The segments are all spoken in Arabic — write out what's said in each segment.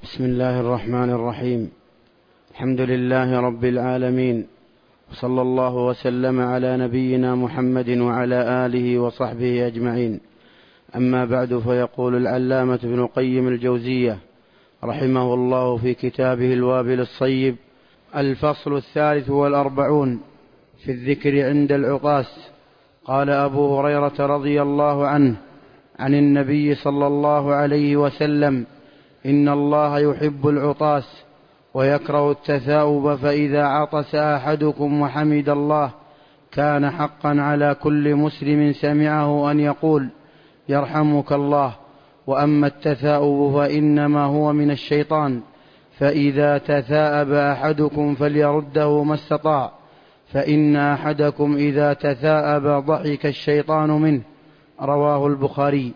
بسم الله الرحمن الرحيم. الحمد لله رب العالمين، وصلى الله وسلم على نبينا محمد وعلى آله وصحبه أجمعين. أما بعد، فيقول العلامة ابن القيم الجوزية رحمه الله في كتابه الوابل الصيب: الفصل 43 في الذكر عند العطاس. قال أبو هريرة رضي الله عنه عن النبي صلى الله عليه وسلم: إن الله يحب العطاس ويكره التثاؤب، فإذا عطس أحدكم وحمد الله كان حقا على كل مسلم سمعه أن يقول: يرحمك الله. وأما التثاؤب فإنما هو من الشيطان، فإذا تثاءب أحدكم فليرده ما استطاع، فإن أحدكم إذا تثاءب ضحك الشيطان منه. رواه البخاري.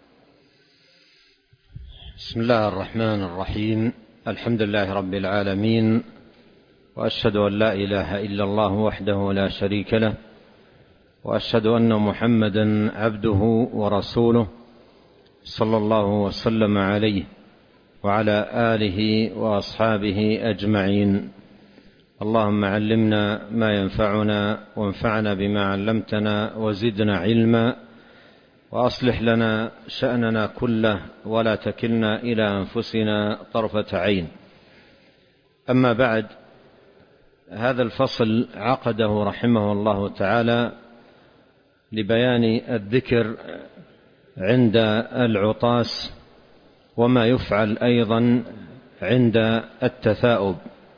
بسم الله الرحمن الرحيم. الحمد لله رب العالمين، وأشهد أن لا إله إلا الله وحده لا شريك له، وأشهد أن محمدا عبده ورسوله، صلى الله وسلم عليه وعلى آله وأصحابه أجمعين. اللهم علمنا ما ينفعنا، وانفعنا بما علمتنا، وزدنا علما، وأصلح لنا شأننا كله، ولا تكلنا إلى أنفسنا طرفة عين. أما بعد، هذا الفصل عقده رحمه الله تعالى لبيان الذكر عند العطاس، وما يفعل أيضا عند التثاؤب.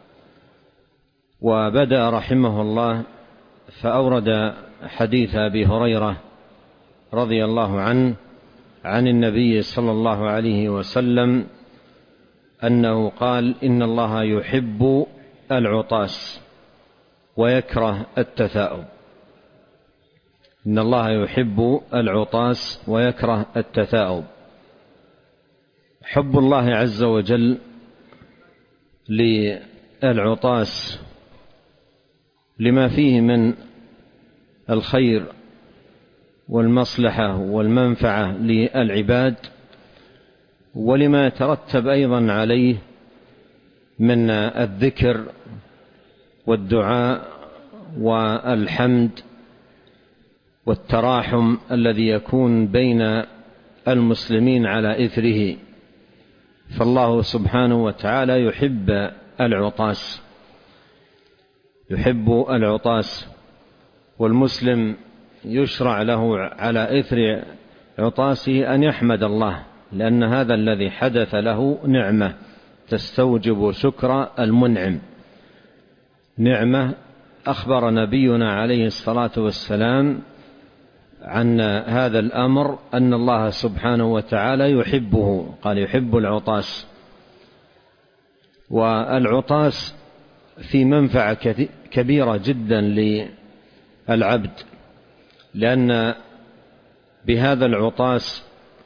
وبدأ رحمه الله فأورد حديث أبي هريرة رضي الله عنه عن النبي صلى الله عليه وسلم أنه قال: إن الله يحب العطاس ويكره التثاؤب. إن الله يحب العطاس ويكره التثاؤب. حب الله عز وجل للعطاس لما فيه من الخير والمصلحة والمنفعة للعباد، ولما يترتب أيضا عليه من الذكر والدعاء والحمد والتراحم الذي يكون بين المسلمين على إثره. فالله سبحانه وتعالى يحب العطاس، يحب العطاس، والمسلم يشرع له على إثر عطاسه أن يحمد الله، لأن هذا الذي حدث له نعمة تستوجب شكر المنعم. نعمة أخبر نبينا عليه الصلاة والسلام عن هذا الأمر، أن الله سبحانه وتعالى يحبه، قال: يحب العطاس. والعطاس في منفعة كبيرة جدا للعبد، لأن بهذا العطاس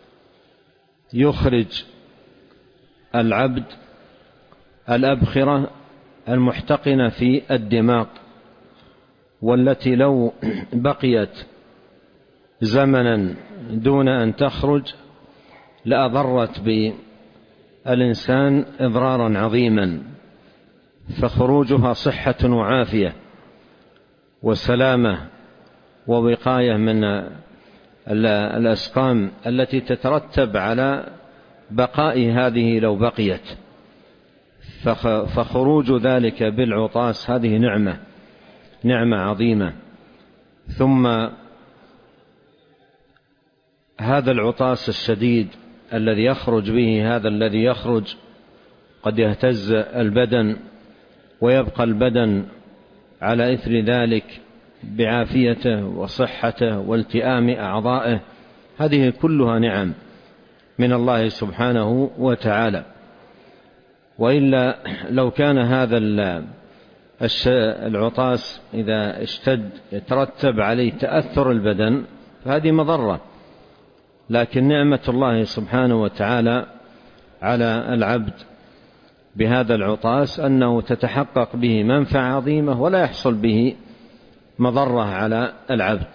يخرج العبد الأبخرة المحتقنة في الدماغ، والتي لو بقيت زمنا دون أن تخرج لأضرت بالإنسان إضرارا عظيما، فخروجها صحة وعافية وسلامة ووقاية من الأسقام التي تترتب على بقاء هذه لو بقيت. فخروج ذلك بالعطاس هذه نعمة عظيمة. ثم هذا العطاس الشديد الذي يخرج به، هذا الذي يخرج قد يهتز البدن، ويبقى البدن على إثر ذلك بعافيته وصحته والتئام أعضائه. هذه كلها نعم من الله سبحانه وتعالى. وإلا لو كان هذا العطاس إذا اشتد يترتب عليه تأثر البدن، فهذه مضرة. لكن نعمة الله سبحانه وتعالى على العبد بهذا العطاس أنه تتحقق به منفعة عظيمة، ولا يحصل به مضرة على العبد.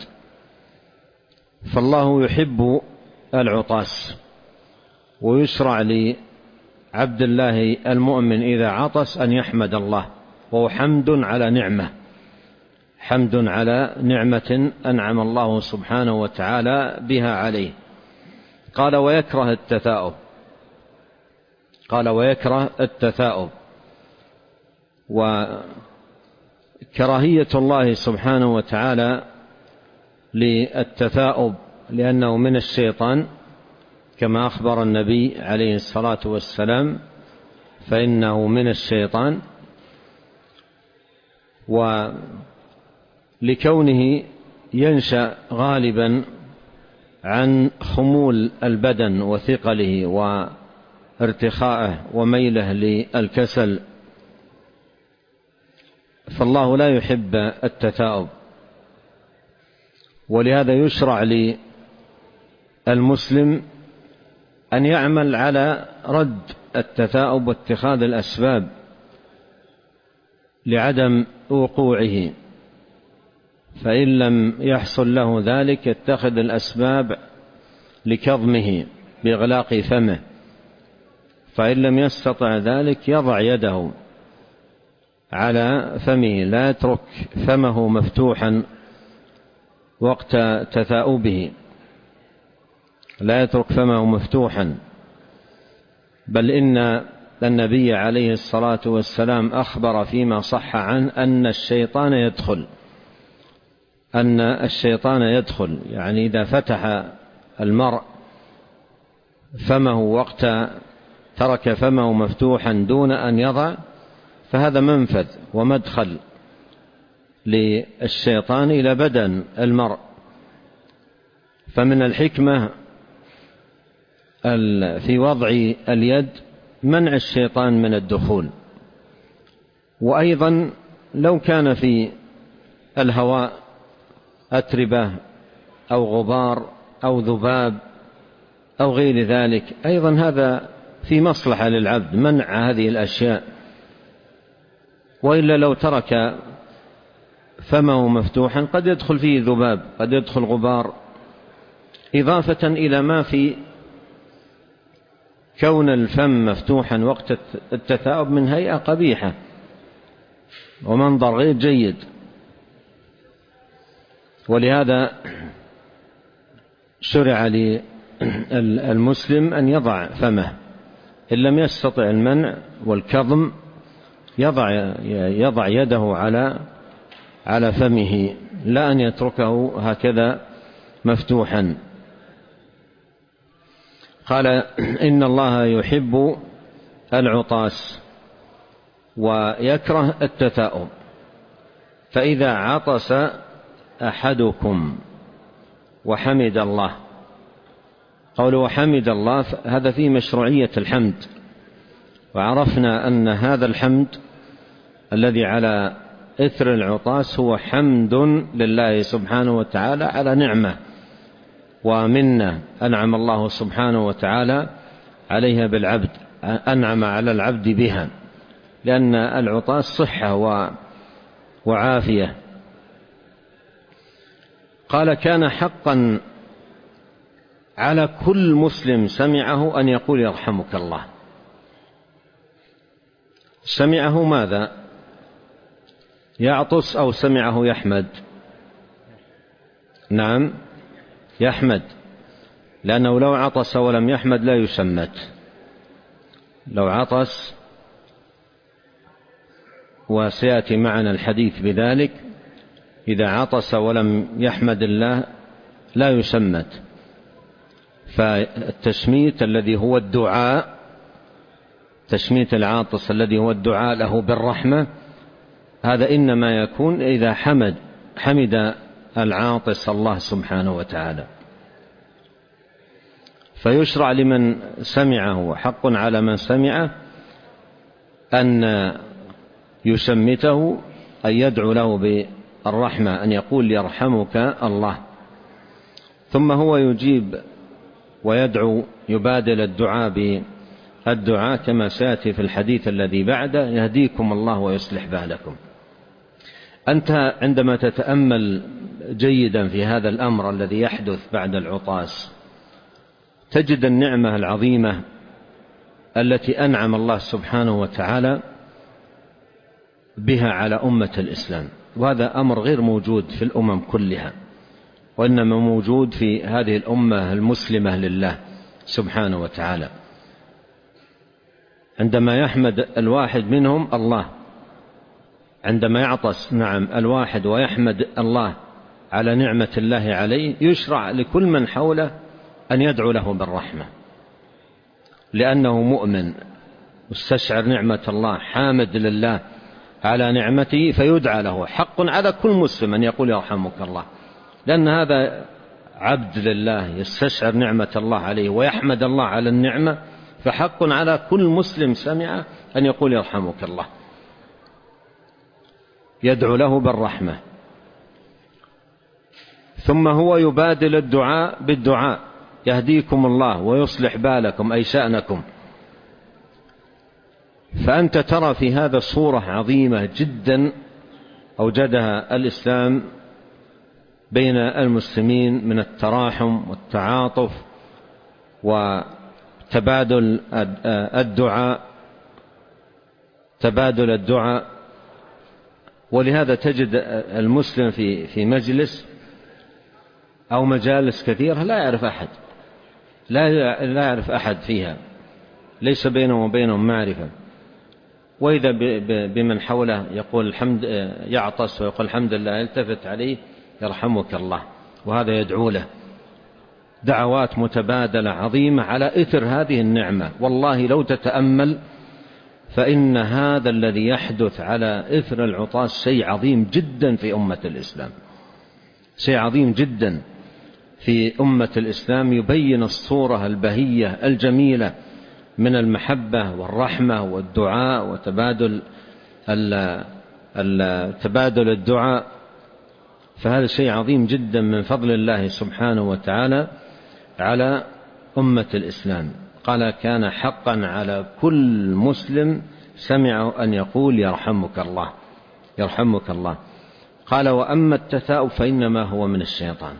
فالله يحب العطاس، ويشرع عبد الله المؤمن إذا عطس أن يحمد الله، وهو حمد على نعمة، حمد على نعمة أنعم الله سبحانه وتعالى بها عليه. قال ويكره التثاؤب، قال ويكره التثاؤب. وكراهية الله سبحانه وتعالى للتثاؤب لأنه من الشيطان كما أخبر النبي عليه الصلاة والسلام، فإنه من الشيطان، ولكونه ينشأ غالبا عن خمول البدن وثقله وارتخائه وميله للكسل، فالله لا يحب التثاؤب. ولهذا يشرع للمسلم أن يعمل على رد التثاؤب واتخاذ الأسباب لعدم وقوعه، فإن لم يحصل له ذلك يتخذ الأسباب لكظمه بإغلاق فمه، فإن لم يستطع ذلك يضع يده على فمه، لا يترك فمه مفتوحا وقت تثاؤبه، لا يترك فمه مفتوحا، بل إن النبي عليه الصلاة والسلام أخبر فيما صح عنه أن الشيطان يدخل، يعني إذا فتح المرء فمه وقت ترك فمه مفتوحا دون أن يضع، فهذا منفذ ومدخل للشيطان إلى بدن المرء. فمن الحكمة في وضع اليد منع الشيطان من الدخول. وأيضا لو كان في الهواء أتربة أو غبار أو ذباب أو غير ذلك، أيضا هذا في مصلحة للعبد منع هذه الأشياء. وإلا لو ترك فمه مفتوحا قد يدخل فيه ذباب، قد يدخل غبار، إضافة إلى ما في كون الفم مفتوحا وقت التثاؤب من هيئة قبيحة ومنظر غير جيد. ولهذا شرع للمسلم أن يضع فمه، إن لم يستطع المنع والكظم يضع يده على فمه، لا أن يتركه هكذا مفتوحا. قال إن الله يحب العطاس ويكره التثاؤب، فإذا عطس أحدكم وحمد الله، قوله وحمد الله هذا فيه مشروعية الحمد، وعرفنا أن هذا الحمد الذي على إثر العطاس هو حمد لله سبحانه وتعالى على نعمة ومنة أنعم الله سبحانه وتعالى عليها بالعبد، أنعم على العبد بها، لأن العطاس صحة وعافية. قال كان حقا على كل مسلم سمعه أن يقول يرحمك الله. سمعه ماذا؟ يعطس أو سمعه يحمد؟ نعم يحمد، لأنه لو عطس ولم يحمد لا يشمت. لو عطس، وسيأتي معنا الحديث بذلك، إذا عطس ولم يحمد الله لا يشمت. فالتشميت الذي هو الدعاء، تشميت العاطس الذي هو الدعاء له بالرحمة، هذا إنما يكون إذا حمد العاطس الله سبحانه وتعالى. فيشرع لمن سمعه وحق على من سمعه أن يشمته، أن يدعو له بالرحمة، أن يقول يرحمك الله، ثم هو يجيب ويدعو، يبادل الدعاء بالدعاء كما سيأتي في الحديث الذي بعده: يهديكم الله ويصلح بالكم. أنت عندما تتأمل جيدا في هذا الأمر الذي يحدث بعد العطاس تجد النعمة العظيمة التي أنعم الله سبحانه وتعالى بها على أمة الإسلام، وهذا أمر غير موجود في الأمم كلها، وإنما موجود في هذه الأمة المسلمة لله سبحانه وتعالى. عندما يحمد الواحد منهم الله، عندما يعطس الواحد ويحمد الله على نعمة الله عليه، يشرع لكل من حوله أن يدعو له بالرحمة، لأنه مؤمن مستشعر نعمة الله، حامد لله على نعمته، فيدعى له. حق على كل مسلم أن يقول يرحمك الله، لأن هذا عبد لله يستشعر نعمة الله عليه ويحمد الله على النعمة، فحق على كل مسلم سمع أن يقول يرحمك الله، يدعو له بالرحمة. ثم هو يبادل الدعاء بالدعاء: يهديكم الله ويصلح بالكم أي شأنكم. فأنت ترى في هذا صورة عظيمة جدا أوجدها الإسلام بين المسلمين من التراحم والتعاطف وتبادل الدعاء. ولهذا تجد المسلم في مجلس أو مجالس كثيرة لا يعرف أحد، لا يعرف أحد فيها، ليس بينه وبينهم معرفة، وإذا بمن حوله يقول الحمد، يعطس ويقول الحمد لله، يلتفت عليه يرحمك الله، وهذا يدعو له. دعوات متبادلة عظيمة على إثر هذه النعمة. والله لو تتأمل فإن هذا الذي يحدث على إثر العطاس شيء عظيم جدا في أمة الإسلام، شيء عظيم جدا في أمة الإسلام، يبين الصورة البهية الجميلة من المحبة والرحمة والدعاء وتبادل الدعاء. فهذا شيء عظيم جدا من فضل الله سبحانه وتعالى على أمة الإسلام. قال: كان حقا على كل مسلم سمع أن يقول يرحمك الله، يرحمك الله. قال: وأما التثاؤب فإنما هو من الشيطان.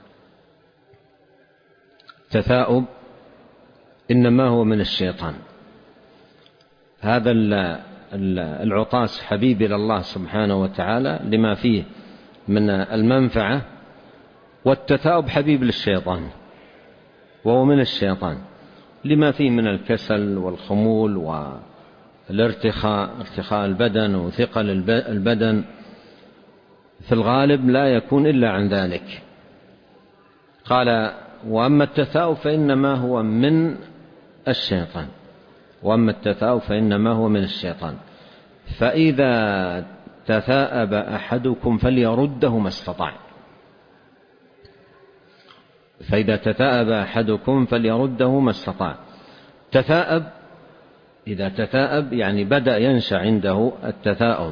التثاؤب إنما هو من الشيطان. هذا العطاس حبيب إلى الله سبحانه وتعالى لما فيه من المنفعة، والتثاؤب حبيب للشيطان وهو من الشيطان لما فيه من الكسل والخمول والارتخاء، ارتخاء البدن وثقل البدن، في الغالب لا يكون إلا عن ذلك. قال: وأما التثاؤب فإنما هو من الشيطان، وأما التثاؤب فإنما هو من الشيطان. فإذا تثاءب أحدكم فليرده ما استطاع. فإذا تثاءب أحدكم فليرده ما استطاع. تثاءب، إذا تثاءب يعني بدأ ينشأ عنده التثاؤب،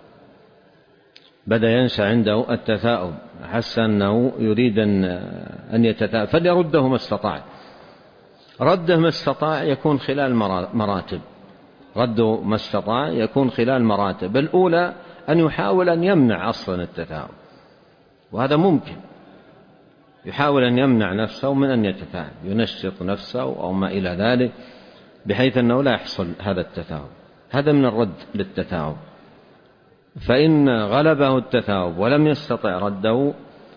بدأ ينشأ عنده التثاؤب، حس أنه يريد أن يتثاءب، فليرده ما استطاع. رده ما استطاع يكون خلال مراتب، رده ما استطاع يكون خلال مراتب. الأولى أن يحاول أن يمنع أصلا التثاؤب، وهذا ممكن، يحاول أن يمنع نفسه من أن يتثاءب، ينشط نفسه أو ما إلى ذلك، بحيث أنه لا يحصل هذا التثاؤب. هذا من الرد للتثاؤب. فإن غلبه التثاؤب ولم يستطع رده،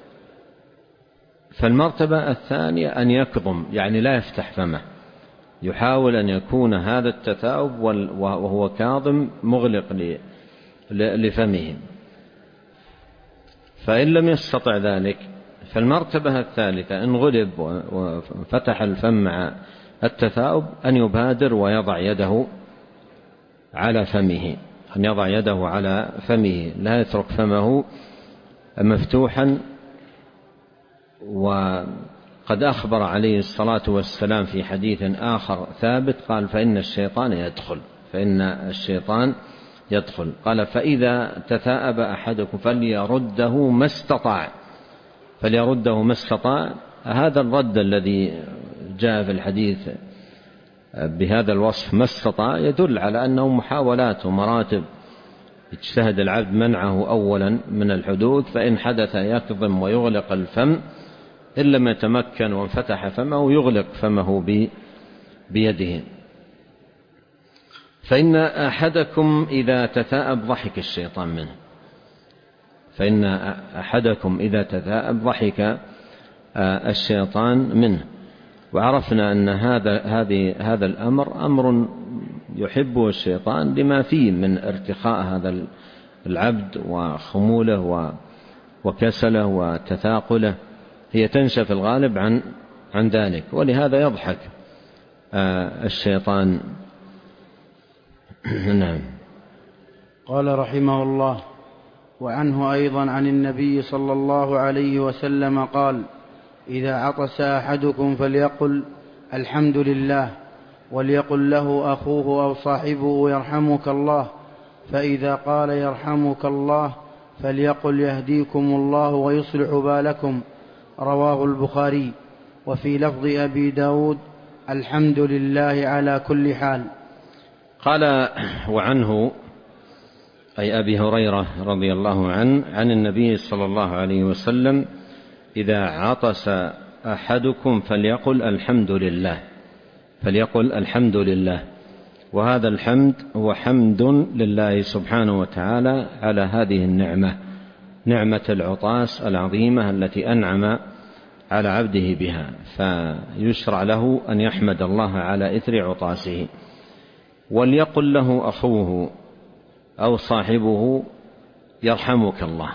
فالمرتبة الثانية أن يكظم، يعني لا يفتح فمه، يحاول أن يكون هذا التثاؤب وهو كاظم مغلق لفمه. فإن لم يستطع ذلك، فالمرتبة الثالثة إن غلب وفتح الفم مع التثاؤب أن يبادر ويضع يده على فمه، أن يضع يده على فمه، لا يترك فمه مفتوحا. وقد أخبر عليه الصلاة والسلام في حديث آخر ثابت قال: فإن الشيطان يدخل، فإن الشيطان يدخل. قال: فإذا تثاءب أحدكم فليرده ما استطاع، فليرده ما استطاع. هذا الرد الذي جاء في الحديث بهذا الوصف ما استطاع يدل على أنه محاولات ومراتب، يجتهد العبد منعه أولا من الحدوث، فإن حدث يكظم ويغلق الفم، إن لم يتمكن وانفتح فمه يغلق فمه بيده. فإن أحدكم إذا تثاءب ضحك الشيطان منه، فإن أحدكم إذا تثاءب ضحك الشيطان منه. وعرفنا أن هذا الأمر أمر يحبه الشيطان لما فيه من ارتخاء هذا العبد وخموله وكسله وتثاقله، هي تنشا في الغالب عن ذلك، ولهذا يضحك الشيطان. نعم. قال رحمه الله: وعنه أيضا عن النبي صلى الله عليه وسلم قال: إذا عطس أحدكم فليقل الحمد لله، وليقل له أخوه أو صاحبه يرحمك الله، فإذا قال يرحمك الله فليقل يهديكم الله ويصلح بالكم. رواه البخاري. وفي لفظ أبي داود: الحمد لله على كل حال. قال: وعنه أي أبي هريرة رضي الله عنه عن النبي صلى الله عليه وسلم: إذا عطس أحدكم فليقل الحمد لله، فليقل الحمد لله. وهذا الحمد هو حمد لله سبحانه وتعالى على هذه النعمة، نعمة العطاس العظيمة التي أنعم على عبده بها، فيشرع له أن يحمد الله على إثر عطاسه. وليقل له أخوه أو صاحبه يرحمك الله،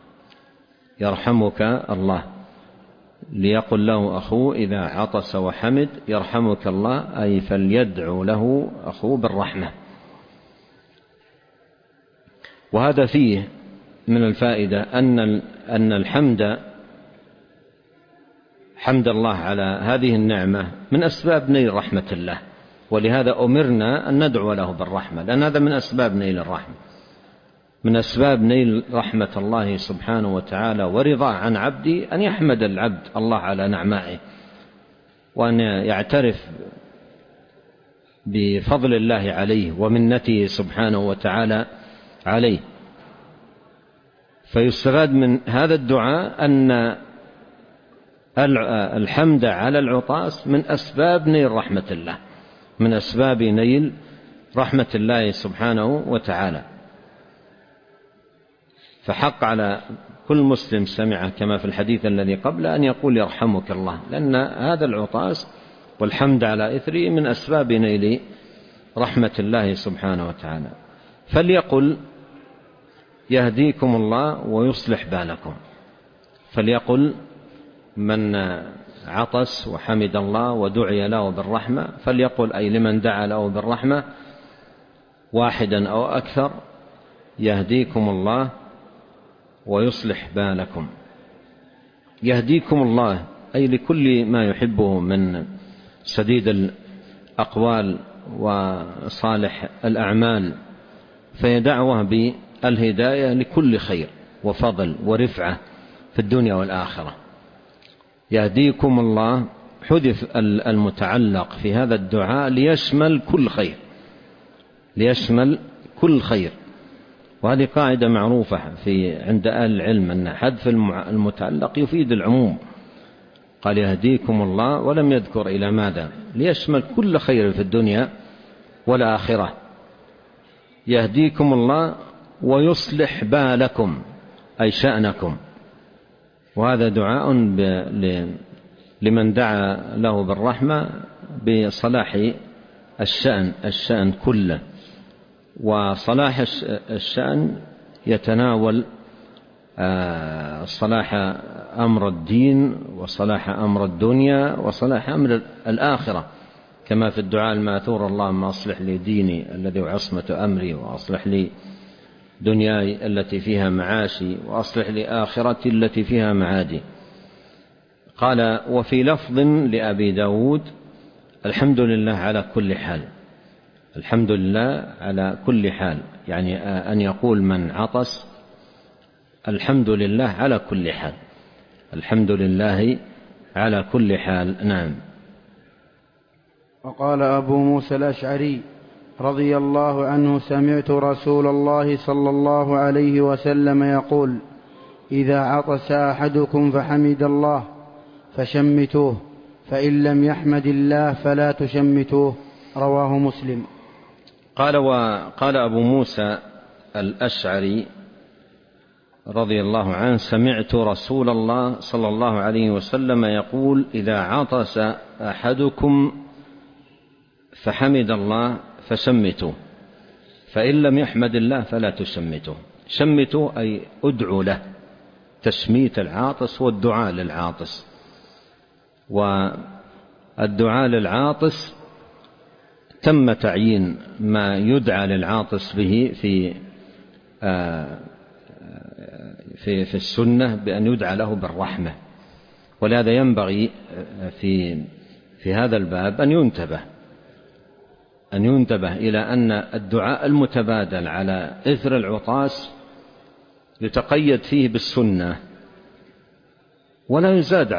يرحمك الله. ليقل له أخوه إذا عطس وحمد يرحمك الله، أي فليدعو له أخوه بالرحمة. وهذا فيه من الفائدة أن الحمد، حمد الله على هذه النعمة، من أسباب نيل رحمة الله، ولهذا أمرنا أن ندعو له بالرحمة، لأن هذا من أسباب نيل الرحمة، من أسباب نيل رحمة الله سبحانه وتعالى ورضاه عن عبده أن يحمد العبد الله على نعمائه، وأن يعترف بفضل الله عليه ومنته سبحانه وتعالى عليه. فيستفاد من هذا الدعاء أن الحمد على العطاس من أسباب نيل رحمة الله، من أسباب نيل رحمة الله سبحانه وتعالى. فحق على كل مسلم سمع كما في الحديث الذي قبل أن يقول يرحمك الله، لأن هذا العطاس والحمد على إثره من أسباب نيل رحمة الله سبحانه وتعالى. فليقل يهديكم الله ويصلح بالكم. فليقل من عطس وحمد الله ودعي له بالرحمة، فليقل أي لمن دعا له بالرحمة واحدا أو أكثر: يهديكم الله ويصلح بالكم. يهديكم الله أي لكل ما يحبه من سديد الأقوال وصالح الأعمال، فهي دعوة بالهداية لكل خير وفضل ورفعة في الدنيا والآخرة. يهديكم الله حذف المتعلق في هذا الدعاء ليشمل كل خير، ليشمل كل خير. وهذه قاعدة معروفة عند أهل العلم أن حذف المتعلق يفيد العموم. قال يهديكم الله ولم يذكر إلى ماذا، ليشمل كل خير في الدنيا والآخرة. يهديكم الله ويصلح بالكم أي شأنكم. وهذا دعاء لمن دعا له بالرحمة بصلاح الشأن كله. وصلاح الشأن يتناول صلاح أمر الدين وصلاح أمر الدنيا وصلاح أمر الآخرة، كما في الدعاء الماثور: اللهم أصلح لي ديني الذي هو عصمة أمري، وأصلح لي دنياي التي فيها معاشي، وأصلح لي آخرتي التي فيها معادي. قال: وفي لفظ لأبي داود: الحمد لله على كل حال. الحمد لله على كل حال، يعني أن يقول من عطس الحمد لله على كل حال، الحمد لله على كل حال. نعم. وقال أبو موسى الأشعري رضي الله عنه: سمعت رسول الله صلى الله عليه وسلم يقول: إذا عطس أحدكم فحمد الله فشمتوه، فإن لم يحمد الله فلا تشمتوه. رواه مسلم. وقال أبو موسى الأشعري رضي الله عنه: سمعت رسول الله صلى الله عليه وسلم يقول: إذا عطس أحدكم فحمد الله فشمتوا، فإن لم يحمد الله فلا تشمتوا. شمتوا أي ادعوا له. تشميت العاطس والدعاء للعاطس، والدعاء للعاطس تم تعيين ما يدعى للعاطس به في السنة بأن يدعى له بالرحمة. ولهذا ينبغي في هذا الباب أن ينتبه إلى أن الدعاء المتبادل على إثر العطاس يتقيد فيه بالسنة ولا يزاد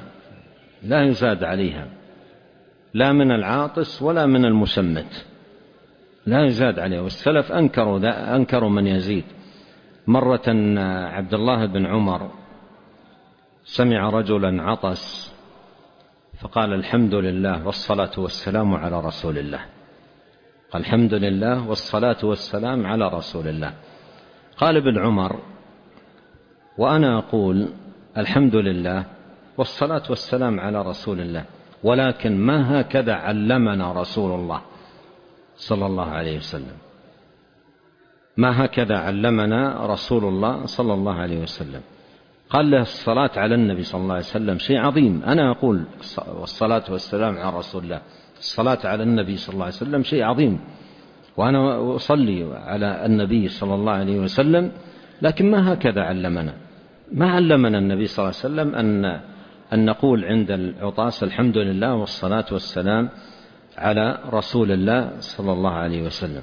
عليها، لا من العاطس ولا من المشمت، لا يزاد عليه. والسلف أنكروا من يزيد. مرة عبد الله بن عمر سمع رجلا عطس فقال: الحمد لله والصلاة والسلام على رسول الله. قال: الحمد لله والصلاة والسلام على رسول الله. قال ابن عمر: وأنا أقول الحمد لله والصلاة والسلام على رسول الله، ولكن ما هكذا علمنا رسول الله صلى الله عليه وسلم. ما هكذا علمنا رسول الله صلى الله عليه وسلم. قال له: الصلاة على النبي صلى الله عليه وسلم شيء عظيم، أنا أقول والصلاة والسلام على رسول الله، الصلاة على النبي صلى الله عليه وسلم شيء عظيم، وأنا أصلي على النبي صلى الله عليه وسلم، لكن ما هكذا علمنا. ما علمنا النبي صلى الله عليه وسلم أن نقول عند العطاس: الحمد لله والصلاة والسلام على رسول الله صلى الله عليه وسلم.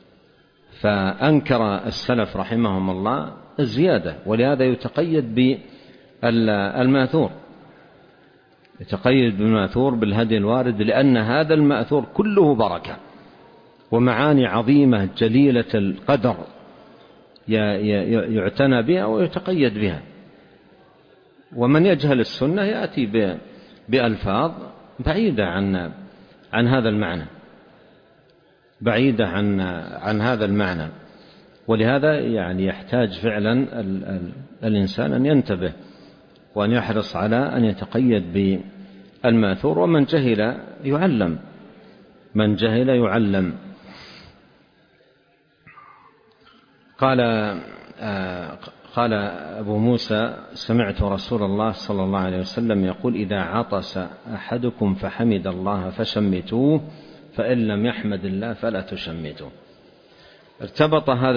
فأنكر السلف رحمهم الله الزيادة، ولهذا يتقيد بالماثور بالهدي الوارد، لأن هذا الماثور كله بركة ومعاني عظيمة جليلة القدر يعتنى بها ويتقيد بها. ومن يجهل السنة يأتي بألفاظ بعيدة عن هذا المعنى، بعيدة عن هذا المعنى. ولهذا يعني يحتاج فعلا الإنسان أن ينتبه وأن يحرص على أن يتقيد بالماثور. ومن جهل يعلم، من جهل يعلم. قال أبو موسى: سمعت رسول الله صلى الله عليه وسلم يقول: إذا عطس أحدكم فحمد الله فشمتوه، فإن لم يحمد الله فلا تشمتوه. ارتبط هذا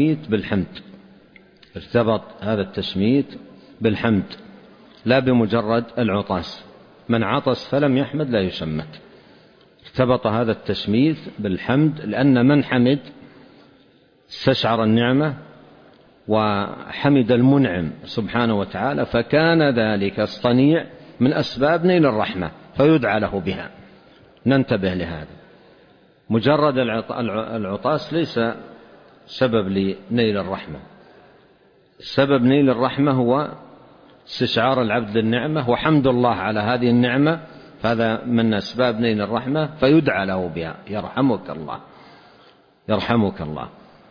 التشميت بالحمد لا بمجرد العطاس. من عطس فلم يحمد لا يشمت. ارتبط هذا التشميت بالحمد، لأن من حمد استشعر النعمة وحمد المنعم سبحانه وتعالى، فكان ذلك الصنيع من أسباب نيل الرحمة فيدعى له بها. ننتبه لهذا. مجرد العطاس ليس سبب لنيل الرحمة. سبب نيل الرحمة هو استشعار العبد للنعمة وحمد الله على هذه النعمة، هذا من أسباب نيل الرحمة فيدعى له بها: يرحمك الله، يرحمك الله.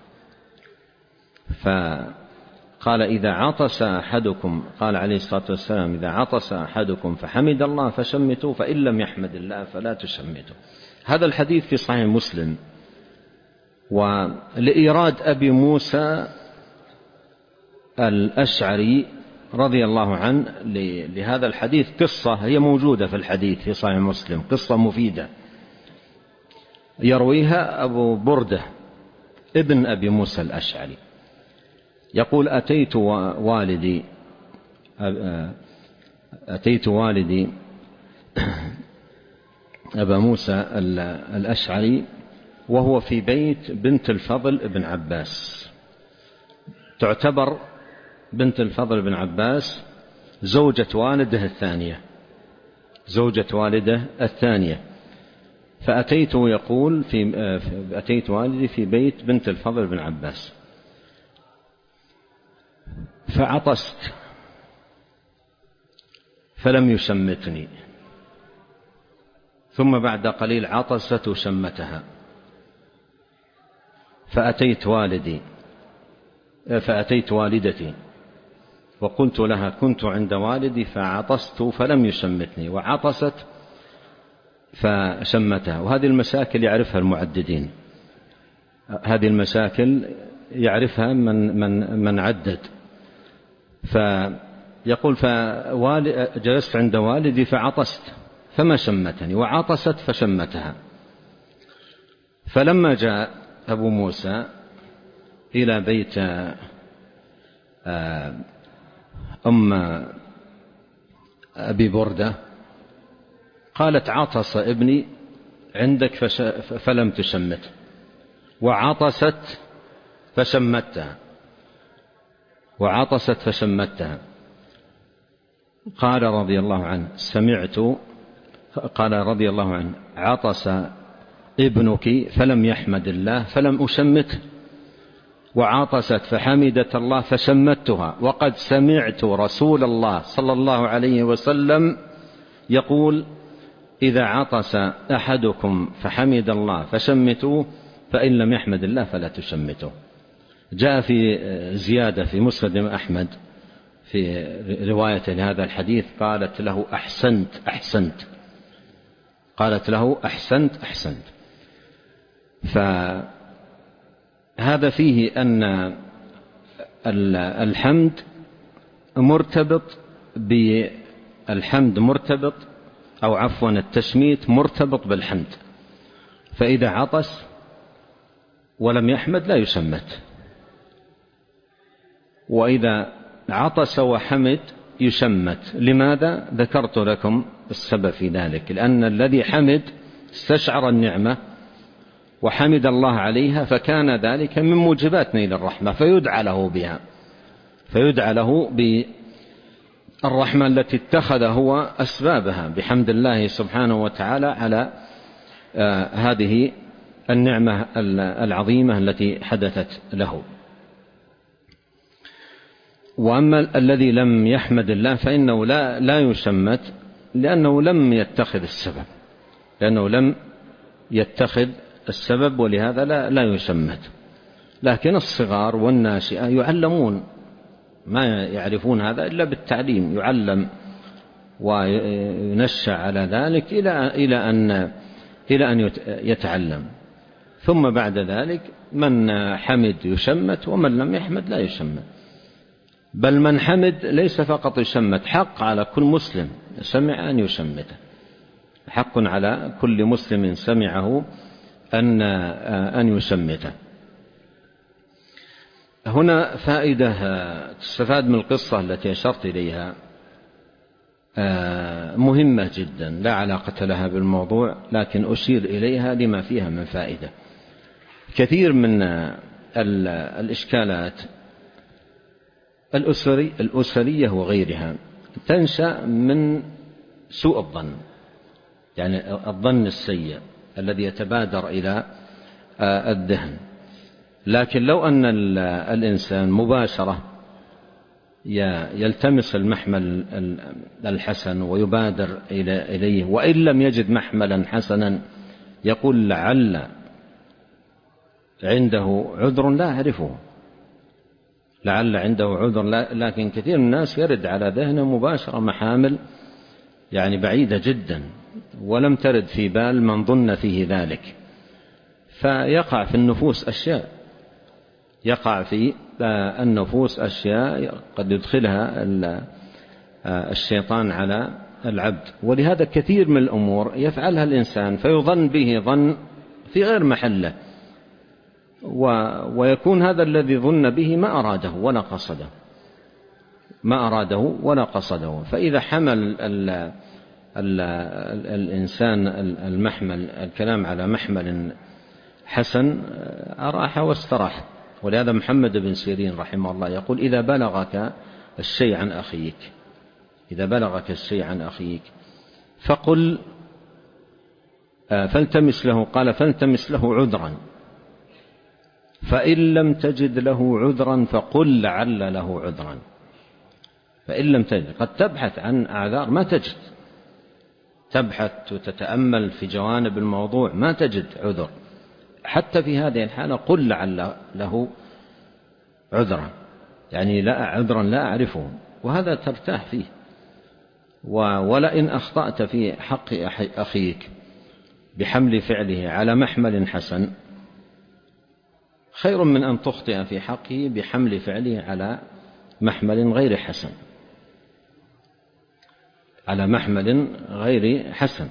فقال: إذا عطس أحدكم، قال عليه الصلاة والسلام: إذا عطس أحدكم فحمد الله فشمتوا، فإن لم يحمد الله فلا تشمتوا. هذا الحديث في صحيح مسلم. ولإيراد أبي موسى الأشعري رضي الله عنه لهذا الحديث قصة هي موجودة في الحديث في صحيح مسلم، قصة مفيدة يرويها أبو بردة ابن أبي موسى الأشعري. يقول: أتيت والدي أبا موسى الأشعري وهو في بيت بنت الفضل بن عباس. تعتبر بنت الفضل بن عباس زوجة والده الثانية. فأتيت يقول أتيت والدي في بيت بنت الفضل بن عباس فعطست فلم يشمتني، ثم بعد قليل عطست وشمتها، فأتيت والدتي وقلت لها كنت عند والدي فعطست فلم يشمتني، وعطست فشمتها. وهذه المشاكل يعرفها المعددين، هذه المشاكل يعرفها من عدد. فيقول جلست عند والدي فعطست فما شمتني، وعطست فشمتها. فلما جاء أبو موسى إلى بيت أم أبي بردة قالت عطس ابني عندك فلم تشمت، وعطست فشمتها، قال رضي الله عنه عطس ابنك فلم يحمد الله فلم أشمته، وعطست فحمدت الله فشمتها، وقد سمعت رسول الله صلى الله عليه وسلم يقول إذا عطس أحدكم فحمد الله فشمتوه، فإن لم يحمد الله فلا تشمتوه. جاء في زيادة في مسند أحمد في رواية لهذا الحديث قالت له أحسنت. فهذا فيه أن الحمد مرتبط أو عفوا التشميت مرتبط بالحمد، فإذا عطس ولم يحمد لا يشمت، وإذا عطس وحمد يشمت. لماذا؟ ذكرت لكم السبب في ذلك، لأن الذي حمد استشعر النعمة وحمد الله عليها، فكان ذلك من موجبات نيل الرحمة، فيدعى له بالرحمة التي اتخذ هو أسبابها بحمد الله سبحانه وتعالى على هذه النعمة العظيمة التي حدثت له. وأما الذي لم يحمد الله فإنه لا يشمت، لأنه لم يتخذ السبب، ولهذا لا يشمت. لكن الصغار والناشئة يعلمون، ما يعرفون هذا إلا بالتعليم، يعلم وينشأ على ذلك إلى أن يتعلم. ثم بعد ذلك من حمد يشمت، ومن لم يحمد لا يشمت. بل من حمد ليس فقط يشمت، حق على كل مسلم سمع أن يشمته، حق على كل مسلم سمعه أن يشمته. هنا فائدة تستفاد من القصة التي أشرت إليها مهمة جدا لا علاقة لها بالموضوع، لكن أشير إليها لما فيها من فائدة. كثير من الإشكالات الأسرية وغيرها تنشأ من سوء الظن، يعني الظن السيء الذي يتبادر إلى الذهن. لكن لو أن الإنسان مباشرة يلتمس المحمل الحسن ويبادر إليه، وإن لم يجد محملا حسنا يقول لعل عنده عذر لا أعرفه، لعل عنده عذر. لكن كثير من الناس يرد على ذهنه مباشرة محامل يعني بعيدة جدا، ولم ترد في بال من ظن فيه ذلك، فيقع في النفوس أشياء قد يدخلها الشيطان على العبد. ولهذا كثير من الأمور يفعلها الإنسان فيظن به ظن في غير محله، ويكون هذا الذي ظن به ما أراده ولا قصده. فإذا حمل الإنسان المحمل الكلام على محمل حسن أراح واستراح. ولهذا محمد بن سيرين رحمه الله يقول إذا بلغك الشيء عن أخيك فقل فالتمس له عذرا، فإن لم تجد له عذرا فقل لعل له عذرا. فإن لم تجد، قد تبحث عن أعذار ما تجد، تبحث وتتأمل في جوانب الموضوع ما تجد عذر، حتى في هذه الحالة قل لعل له عذرا، يعني لا عذرا لا أعرفه، وهذا ترتاح فيه. ولئن أخطأت في حق أخيك بحمل فعله على محمل حسن خير من أن تخطئ في حقه بحمل فعله على محمل غير حسن، على محمل غير حسن.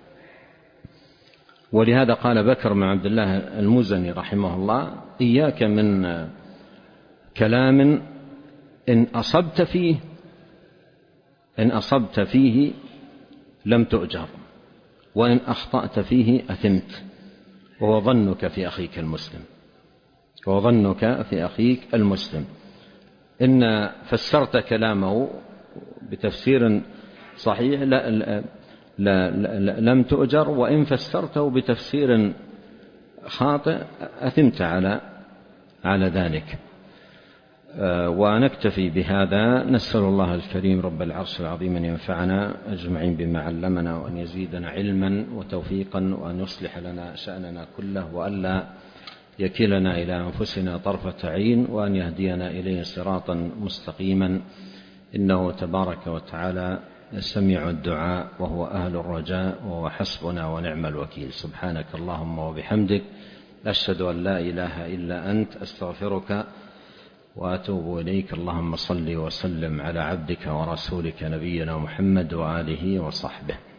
ولهذا قال بكر بن عبد الله المزني رحمه الله: إياك من كلام إن أصبت فيه لم تؤجر، وإن أخطأت فيه أثمت، وهو ظنك في أخيك المسلم، وهو ظنك في أخيك المسلم. إن فسرت كلامه بتفسير صحيح لم تؤجر، وإن فسرته بتفسير خاطئ أثمت على ذلك. ونكتفي بهذا. نسأل الله الكريم رب العرش العظيم أن ينفعنا أجمعين بما علمنا، وأن يزيدنا علما وتوفيقا، وأن يصلح لنا شأننا كله، وألا يكلنا إلى أنفسنا طرفة عين، وأن يهدينا إليه صراطا مستقيما، إنه تبارك وتعالى سميع الدعاء وهو أهل الرجاء، وهو حسبنا ونعم الوكيل. سبحانك اللهم وبحمدك، أشهد أن لا إله إلا أنت، أستغفرك وأتوب إليك. اللهم صل وسلم على عبدك ورسولك نبينا محمد وآله وصحبه.